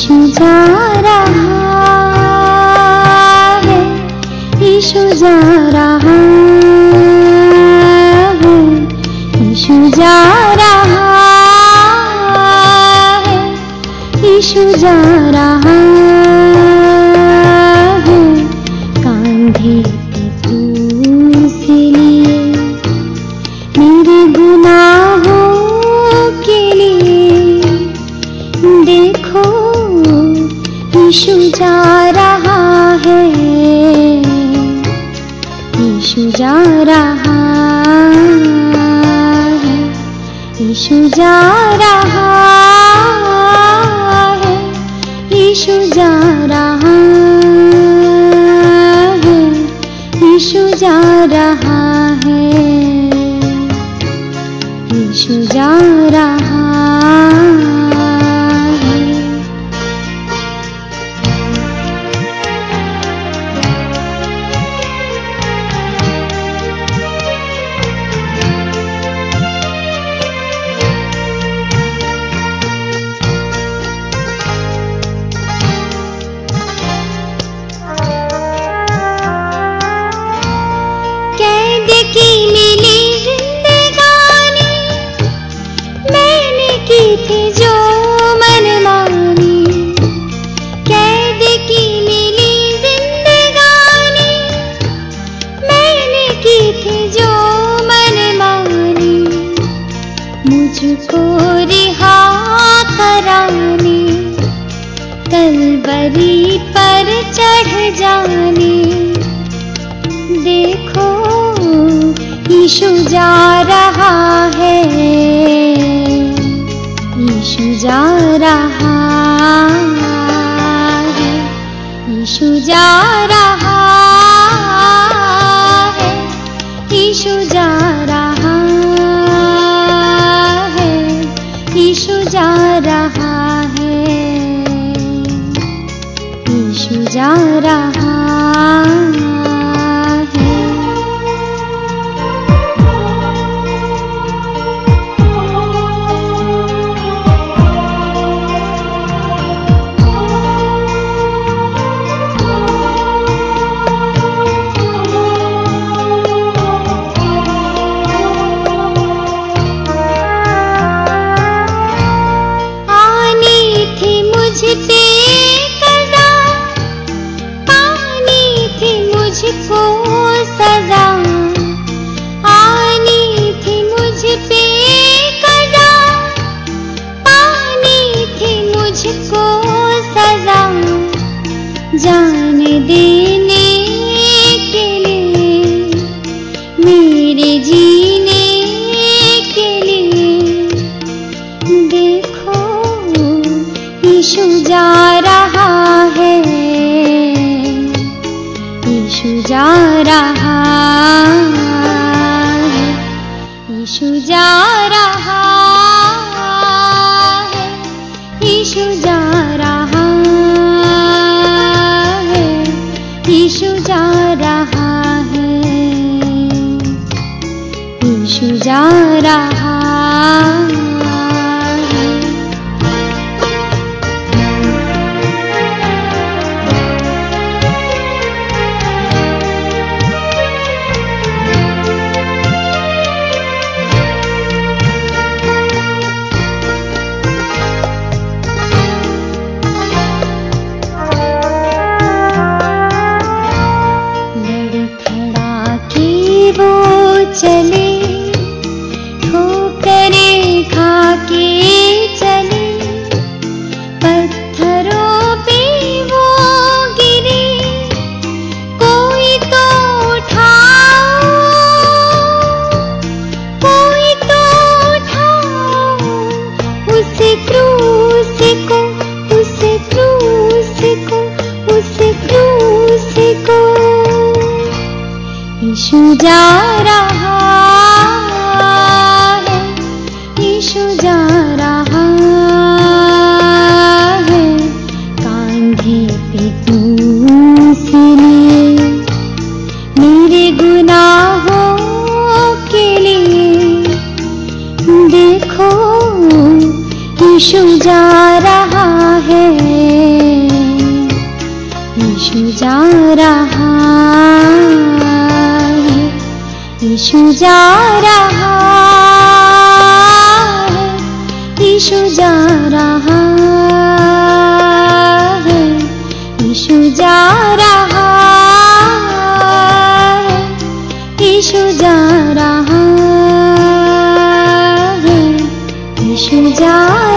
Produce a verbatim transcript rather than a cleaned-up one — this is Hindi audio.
यीशु जा रहा है, यीशु जा रहा है, यीशु जा रहा है, यीशु जा रहा है। कांधे पे क्रूस लिए मेरे गुनाहों के लिए, देखो यीशु जा रहा है, यीशु जा रहा है, यीशु जा रहा है, यीशु जा रहा है, यीशु जा रहा है, यीशु जा रहा है। कैद की मिली जिंदगानी, मैंने की थी जो मनमानी। कैद की मिली जिंदगानी, मैंने की थी जो मनमानी। मुझको रिहा कराने, कलवरी पर चढ़ जाने, देखो यीशु जा रहा है, यीशु जा रहा है, यीशु जा रहा है, यीशु जा रहा है, यीशु जा रहा है, यीशु जा रहा है। मुझ पे कज़ा, पानी थी मुझको सज़ा, आनी थी मुझ पे कज़ा, पानी थी मुझको सज़ा। जान देने के लिए, मेरे जीने के लिए, देखो यीशु जा रहा है, यीशु जा रहा है, यीशु जा रहा है, यीशु जा रहा है, यीशु जा रहा है, यीशु जा रहा है। चले ठोकरें खा के चले, पत्थरों पे वो गिरे, कोई तो उठाओ, कोई तो उठाओ उस क्रूस को, उस क्रूस को, उस क्रूस को। यीशु जा रहा है, यीशु जा रहा है, कांधे पे क्रूस लिए मेरे गुनाहों के लिए, देखो यीशु जा रहा है, यीशु जा रहा है, यीशु जा रहा है, यीशु जा रहा है, यीशु जा रहा है, यीशु जा